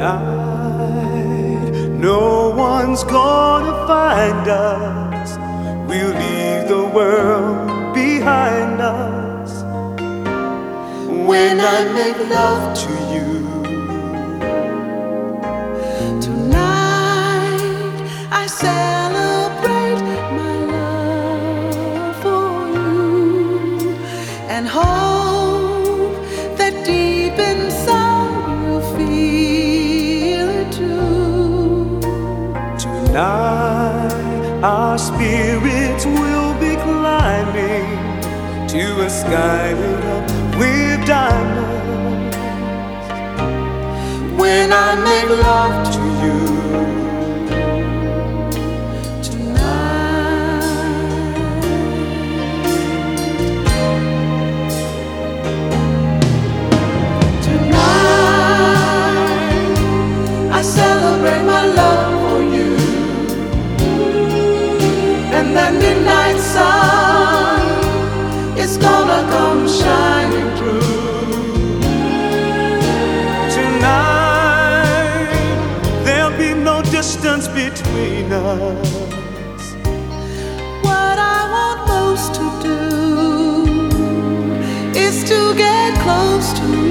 Tonight, no one's gonna find us. We'll leave the world behind us. When I make love to you, tonight I celebrate my love for you and hope that deep inside you feel it too. Tonight, our spirits will be climbing to a sky lit up with diamonds. When I make love to you, I celebrate my love for you, and that midnight sun is gonna come shining through. tonight there'll be no distance between us. What I want most to do is to get close to you.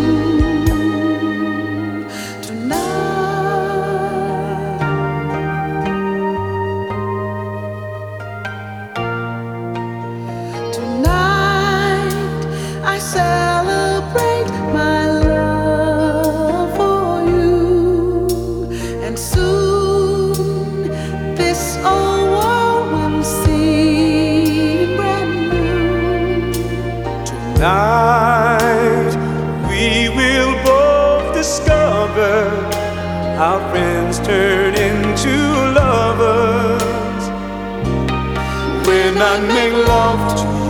I celebrate my love for you, and soon this old world will seem brand new. Tonight we will both discover how friends turn into lovers. When I make love to you,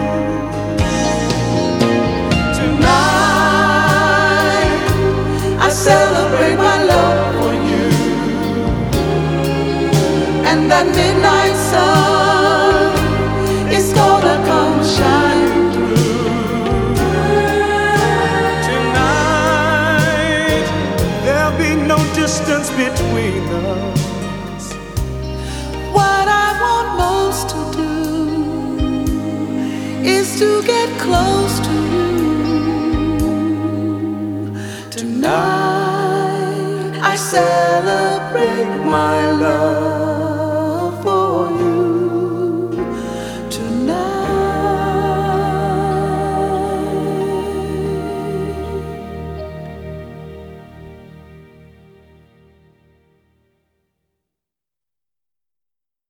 I celebrate my love for you, and that midnight sun is gonna come shining through. tonight there'll be no distance between us. What I want most to do is to get close to you.